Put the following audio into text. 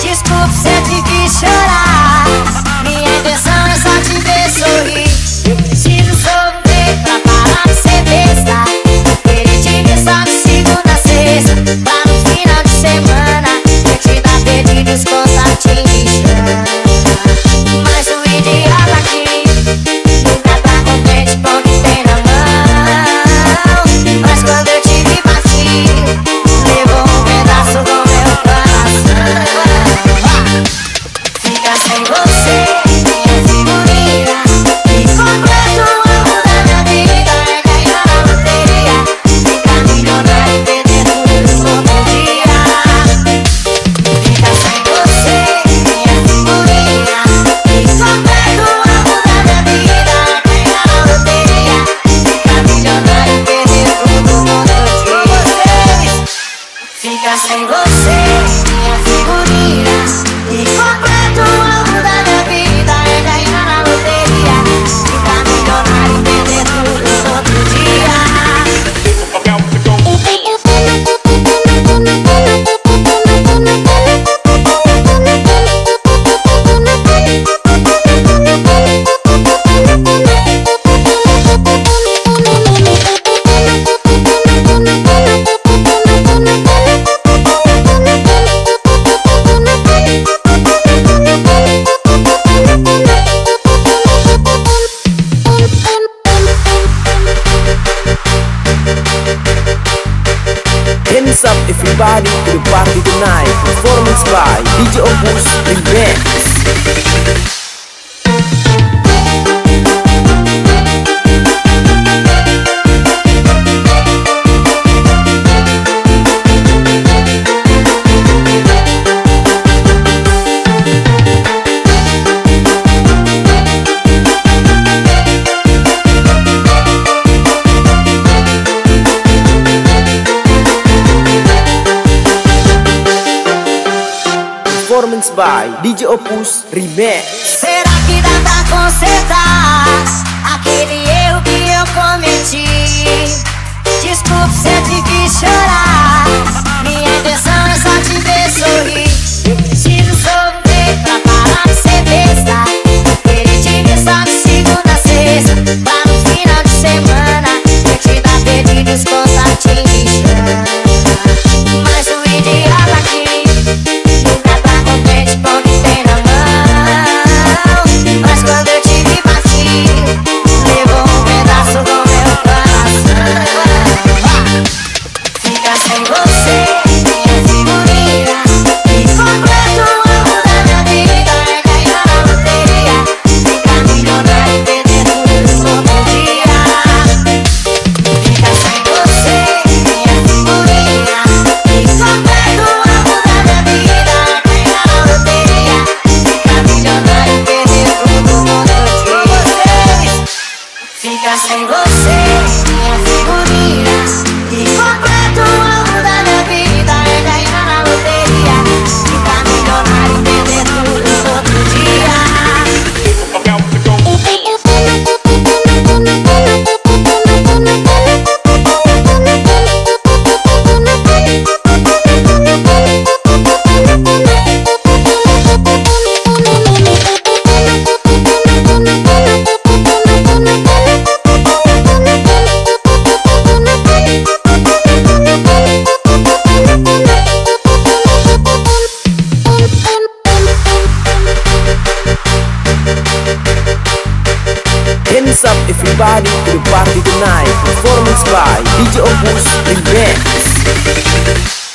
Desculpe se eu te fiz chorar. Minha intenção é só te ver sorrir. Eu preciso sofrer pra parar de ser besta. Querer te ver só de segunda a sexta, pra no final de semana eu te dar pedidos constantes. Mas o idiota aqui nunca tá contente com o que tem na mão. Mas quando eu te vi partir, levou um pedaço do meu coração. Fica sem você, minha figurinha, e completo o amo da minha vida. É ganhar na loteria, ficar milionário e perder tudo no outro dia. Fica sem você, minha figurinha, e completo o amo da minha vida. É ganhar na loteria, ficar milionário e perder tudo no outro dia. Fica sem você, minha figurinha, e completo o amo da minha vida. É ganhar na loteria, ficar milionário e perder tudo no outro dia. Hands up everybody to the party tonight. Performance by DJ Opus Remix. Performance by DJ Opus Remix. Será que dá pra consertar aquele erro que eu cometi? Desculpe se eu te fiz chorar. Minha intenção é só te ver sorrir. Eu preciso sofrer pra parar de ser besta. Querer te ver só de segunda a sexta, pra no final de semana eu te dar pedidos constantes. Mas o idiota aqui nunca tá contente com o que tem na mão. Mas quando eu te vi partir, levou um pedaço do meu coração. Fica sem você, minha figurinha, e completo o amo da minha vida. É ganhar na loteria, ficar milionário e perder tudo no outro dia. Fica sem você, minha figurinha, e completo o amo da minha vida. É ganhar na loteria, ficar milionário e perder tudo no outro dia. Fica sem você, minha figurinha, e completo o amo da minha vida. É ganhar na loteria, ficar milionário e perder tudo no outro dia. Hands up everybody to the party tonight. Performance by DJ Opus Remix.